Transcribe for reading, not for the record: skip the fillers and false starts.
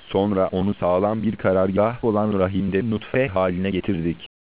Sonra onu sağlam bir karargah olan rahimde nutfe haline getirdik.